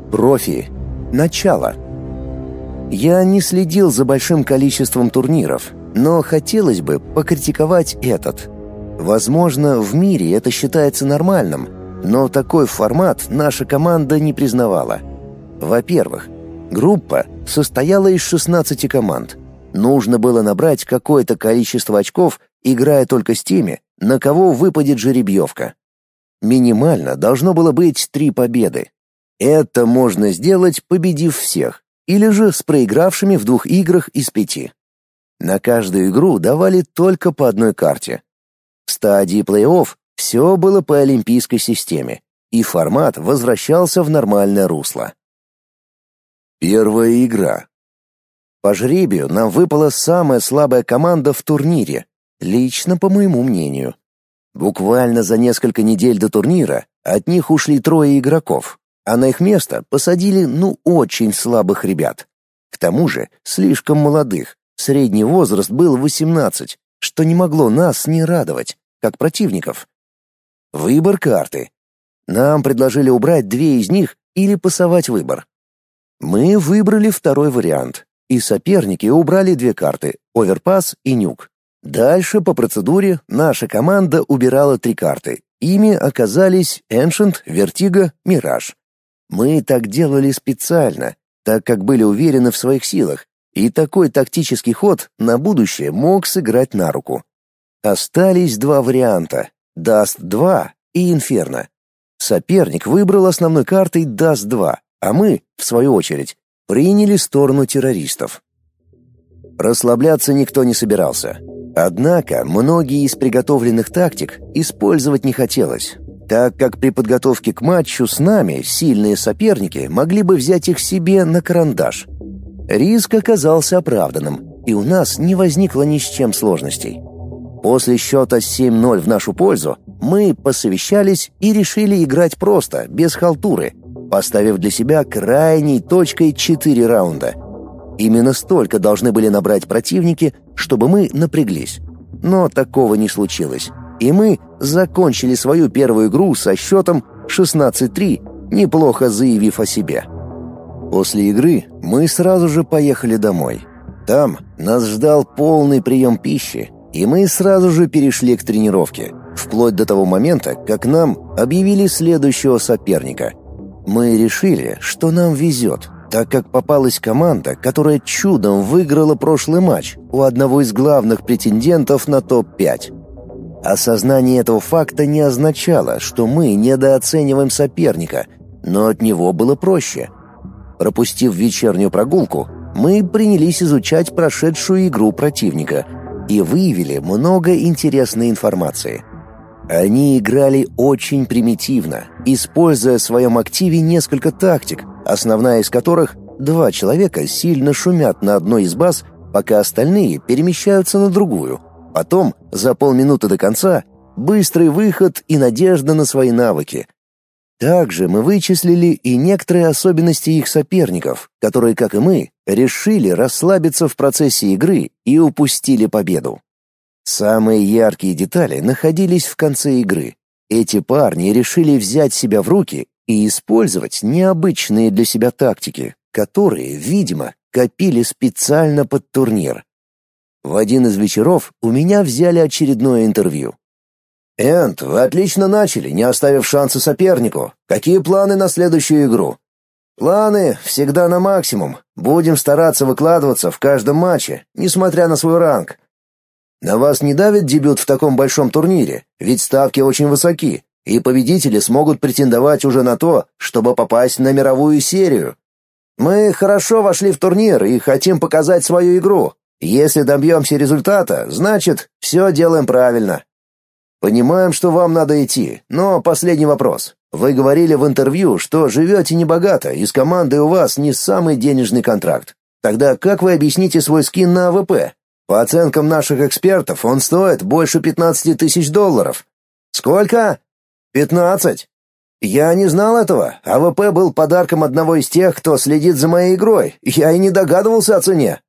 Профи. Начало. Я не следил за большим количеством турниров, но хотелось бы покритиковать этот. Возможно, в мире это считается нормальным, но такой формат наша команда не признавала. Во-первых, группа состояла из 16 команд. Нужно было набрать какое-то количество очков, играя только с теми, на кого выпадет жеребьевка. Минимально должно было быть 3 победы. Это можно сделать, победив всех, или же с проигравшими в 2 играх из 5. На каждую игру давали только по одной карте. В стадии плей-офф все было по олимпийской системе, и формат возвращался в нормальное русло. Первая игра. По жребию нам выпала самая слабая команда в турнире, лично по моему мнению. Буквально за несколько недель до турнира от них ушли 3 игроков, а на их место посадили очень слабых ребят. К тому же слишком молодых, средний возраст был 18, что не могло нас не радовать, как противников. Выбор карты. Нам предложили убрать 2 из них или пасовать выбор. Мы выбрали второй вариант, и соперники убрали 2 карты — оверпас и нюк. Дальше по процедуре наша команда убирала 3 карты. Ими оказались Ancient, Vertigo, Mirage. Мы так делали специально, так как были уверены в своих силах, и такой тактический ход на будущее мог сыграть на руку. Остались 2 варианта — Dust 2 и Inferno. Соперник выбрал основной картой Dust 2, а мы, в свою очередь, приняли сторону террористов. Расслабляться никто не собирался. Однако многие из приготовленных тактик использовать не хотелось, так как при подготовке к матчу с нами сильные соперники могли бы взять их себе на карандаш. Риск оказался оправданным, и у нас не возникло ни с чем сложностей. После счета 7-0 в нашу пользу мы посовещались и решили играть просто, без халтуры, поставив для себя крайней точкой 4 раунда. Именно столько должны были набрать противники, чтобы мы напряглись. Но такого не случилось, и мы закончили свою первую игру со счетом 16-3, неплохо заявив о себе. После игры мы сразу же поехали домой. Там нас ждал полный прием пищи, и мы сразу же перешли к тренировке, вплоть до того момента, как нам объявили следующего соперника. Мы решили, что нам везет, так как попалась команда, которая чудом выиграла прошлый матч у одного из главных претендентов на топ-5. Осознание этого факта не означало, что мы недооцениваем соперника, но от него было проще. Пропустив вечернюю прогулку, мы принялись изучать прошедшую игру противника и выявили много интересной информации. Они играли очень примитивно, используя в своем активе несколько тактик, основная из которых — 2 человека сильно шумят на одной из баз, пока остальные перемещаются на другую. Потом, за полминуты до конца, быстрый выход и надежда на свои навыки. Также мы вычислили и некоторые особенности их соперников, которые, как и мы, решили расслабиться в процессе игры и упустили победу. Самые яркие детали находились в конце игры. Эти парни решили взять себя в руки и использовать необычные для себя тактики, которые, видимо, копили специально под турнир. В один из вечеров у меня взяли очередное интервью. «Энд, вы отлично начали, не оставив шанса сопернику. Какие планы на следующую игру?» «Планы всегда на максимум. Будем стараться выкладываться в каждом матче, несмотря на свой ранг». «На вас не давит дебют в таком большом турнире, ведь ставки очень высоки, и победители смогут претендовать уже на то, чтобы попасть на мировую серию. Мы хорошо вошли в турнир и хотим показать свою игру. Если добьемся результата, значит, все делаем правильно». «Понимаем, что вам надо идти, но последний вопрос. Вы говорили в интервью, что живете небогато, и с командой у вас не самый денежный контракт. Тогда как вы объясните свой скин на АВП? По оценкам наших экспертов, он стоит больше 15 тысяч долларов». «Сколько?» 15. Я не знал этого. АВП был подарком одного из тех, кто следит за моей игрой. Я и не догадывался о цене».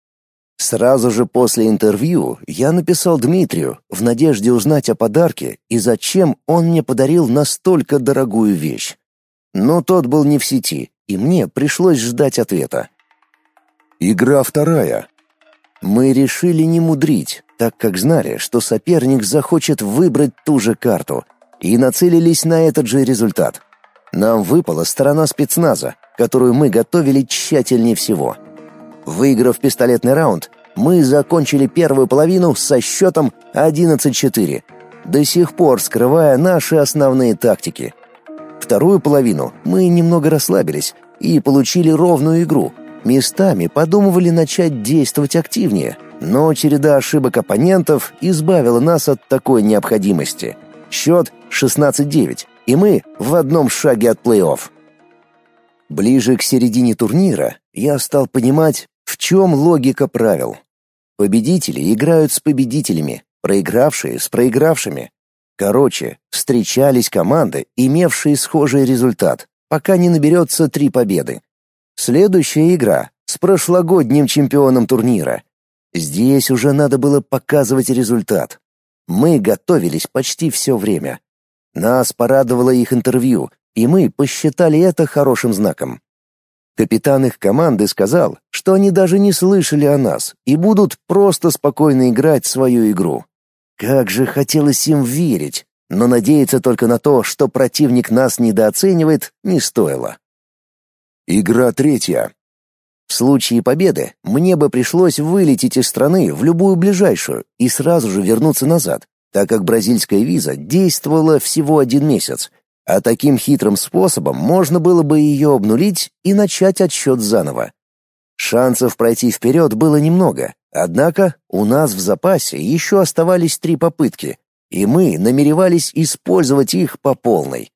Сразу же после интервью я написал Дмитрию в надежде узнать о подарке и зачем он мне подарил настолько дорогую вещь. Но тот был не в сети и мне пришлось ждать ответа. Игра вторая. Мы решили не мудрить, так как знали, что соперник захочет выбрать ту же карту, и нацелились на этот же результат. Нам выпала сторона спецназа, которую мы готовили тщательнее всего. Выиграв пистолетный раунд, мы закончили первую половину со счетом 11-4, до сих пор скрывая наши основные тактики. Вторую половину мы немного расслабились и получили ровную игру. Местами подумывали начать действовать активнее, но череда ошибок оппонентов избавила нас от такой необходимости. Счет 16-9, и мы в одном шаге от плей-офф. Ближе к середине турнира я стал понимать, в чем логика правил. Победители играют с победителями, проигравшие с проигравшими. Короче, встречались команды, имевшие схожий результат, пока не наберется 3 победы. Следующая игра с прошлогодним чемпионом турнира. Здесь уже надо было показывать результат. Мы готовились почти все время. Нас порадовало их интервью, и мы посчитали это хорошим знаком. Капитан их команды сказал, что они даже не слышали о нас и будут просто спокойно играть свою игру. Как же хотелось им верить, но надеяться только на то, что противник нас недооценивает, не стоило. Игра третья. В случае победы мне бы пришлось вылететь из страны в любую ближайшую и сразу же вернуться назад, так как бразильская виза действовала всего 1 месяц, а таким хитрым способом можно было бы ее обнулить и начать отсчет заново. Шансов пройти вперед было немного, однако у нас в запасе еще оставались 3 попытки, и мы намеревались использовать их по полной.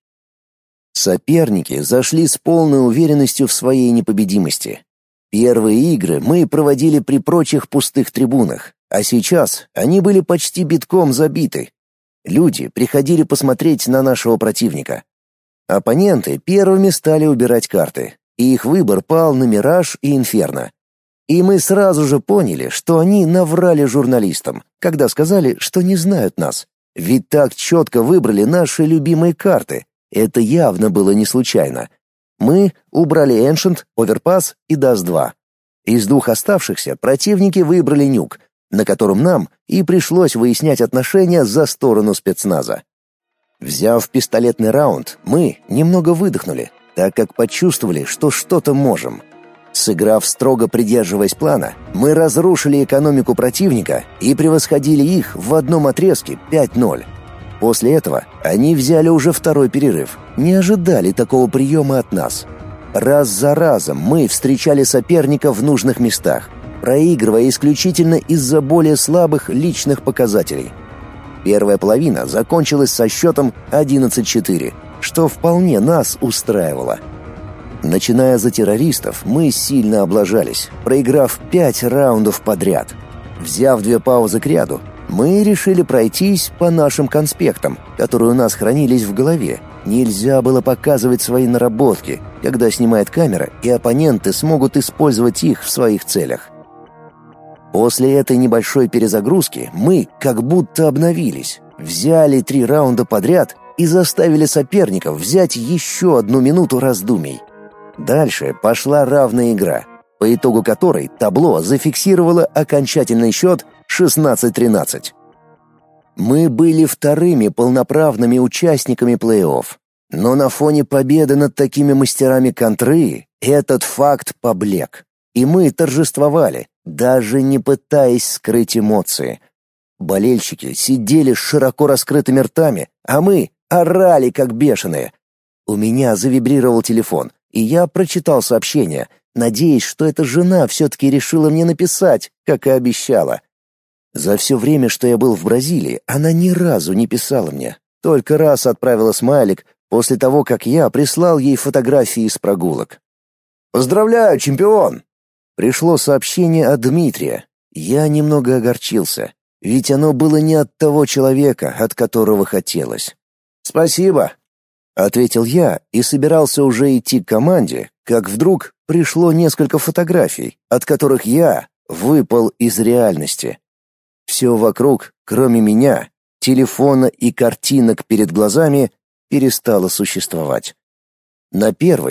Соперники зашли с полной уверенностью в своей непобедимости. Первые игры мы проводили при прочих пустых трибунах, а сейчас они были почти битком забиты. Люди приходили посмотреть на нашего противника. Оппоненты первыми стали убирать карты, и их выбор пал на «Мираж» и «Инферно». И мы сразу же поняли, что они наврали журналистам, когда сказали, что не знают нас. Ведь так четко выбрали наши любимые карты. Это явно было не случайно. Мы убрали Ancient, Overpass и Dust-2. Из 2 оставшихся противники выбрали Нюк, на котором нам и пришлось выяснять отношения за сторону спецназа. Взяв пистолетный раунд, мы немного выдохнули, так как почувствовали, что что-то можем. Сыграв строго придерживаясь плана, мы разрушили экономику противника и превосходили их в одном отрезке 5-0. После этого они взяли уже второй перерыв, не ожидали такого приема от нас. Раз за разом мы встречали соперника в нужных местах, проигрывая исключительно из-за более слабых личных показателей. Первая половина закончилась со счетом 11-4, что вполне нас устраивало. Начиная за террористов, мы сильно облажались, проиграв 5 раундов подряд. Взяв 2 паузы к ряду, мы решили пройтись по нашим конспектам, которые у нас хранились в голове. Нельзя было показывать свои наработки, когда снимает камера, и оппоненты смогут использовать их в своих целях. После этой небольшой перезагрузки мы как будто обновились, взяли 3 раунда подряд и заставили соперников взять еще 1 минуту раздумий. Дальше пошла равная игра, по итогу которой табло зафиксировало окончательный счет 16-13. Мы были вторыми полноправными участниками плей-офф, но на фоне победы над такими мастерами контры этот факт поблек, и мы торжествовали, даже не пытаясь скрыть эмоции. Болельщики сидели с широко раскрытыми ртами, а мы орали как бешеные. У меня завибрировал телефон, и я прочитал сообщение, надеясь, что эта жена все-таки решила мне написать, как и обещала. За все время, что я был в Бразилии, она ни разу не писала мне. Только раз отправила смайлик после того, как я прислал ей фотографии с прогулок. «Поздравляю, чемпион!» Пришло сообщение от Дмитрия. Я немного огорчился, ведь оно было не от того человека, от которого хотелось. «Спасибо», — ответил я и собирался уже идти к команде, как вдруг пришло несколько фотографий, от которых я выпал из реальности. Все вокруг, кроме меня, телефона и картинок перед глазами, перестало существовать. На первой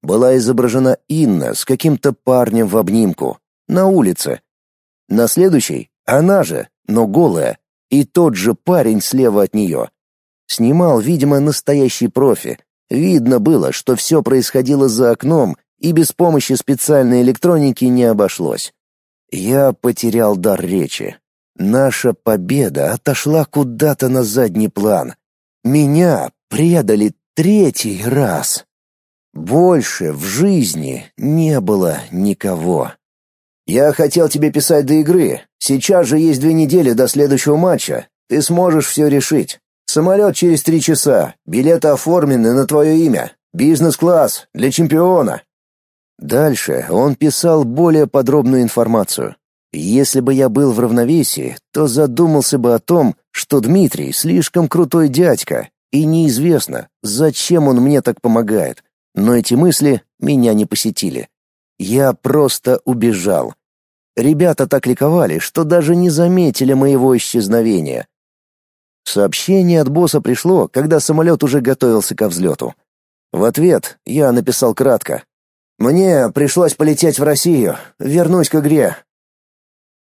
была изображена Инна с каким-то парнем в обнимку на улице. На следующей она же, но голая, и тот же парень слева от нее. Снимал, видимо, настоящий профи. Видно было, что все происходило за окном, и без помощи специальной электроники не обошлось. Я потерял дар речи. Наша победа отошла куда-то на задний план. Меня предали третий раз. Больше в жизни не было никого. Я хотел тебе писать до игры. Сейчас же есть 2 недели до следующего матча. Ты сможешь все решить. Самолет через 3 часа. Билеты оформлены на твое имя. Бизнес-класс для чемпиона. Дальше он писал более подробную информацию. Если бы я был в равновесии, то задумался бы о том, что Дмитрий слишком крутой дядька, и неизвестно, зачем он мне так помогает. Но эти мысли меня не посетили. Я просто убежал. Ребята так ликовали, что даже не заметили моего исчезновения. Сообщение от босса пришло, когда самолет уже готовился ко взлету. В ответ я написал кратко: «Мне пришлось полететь в Россию. Вернусь к игре.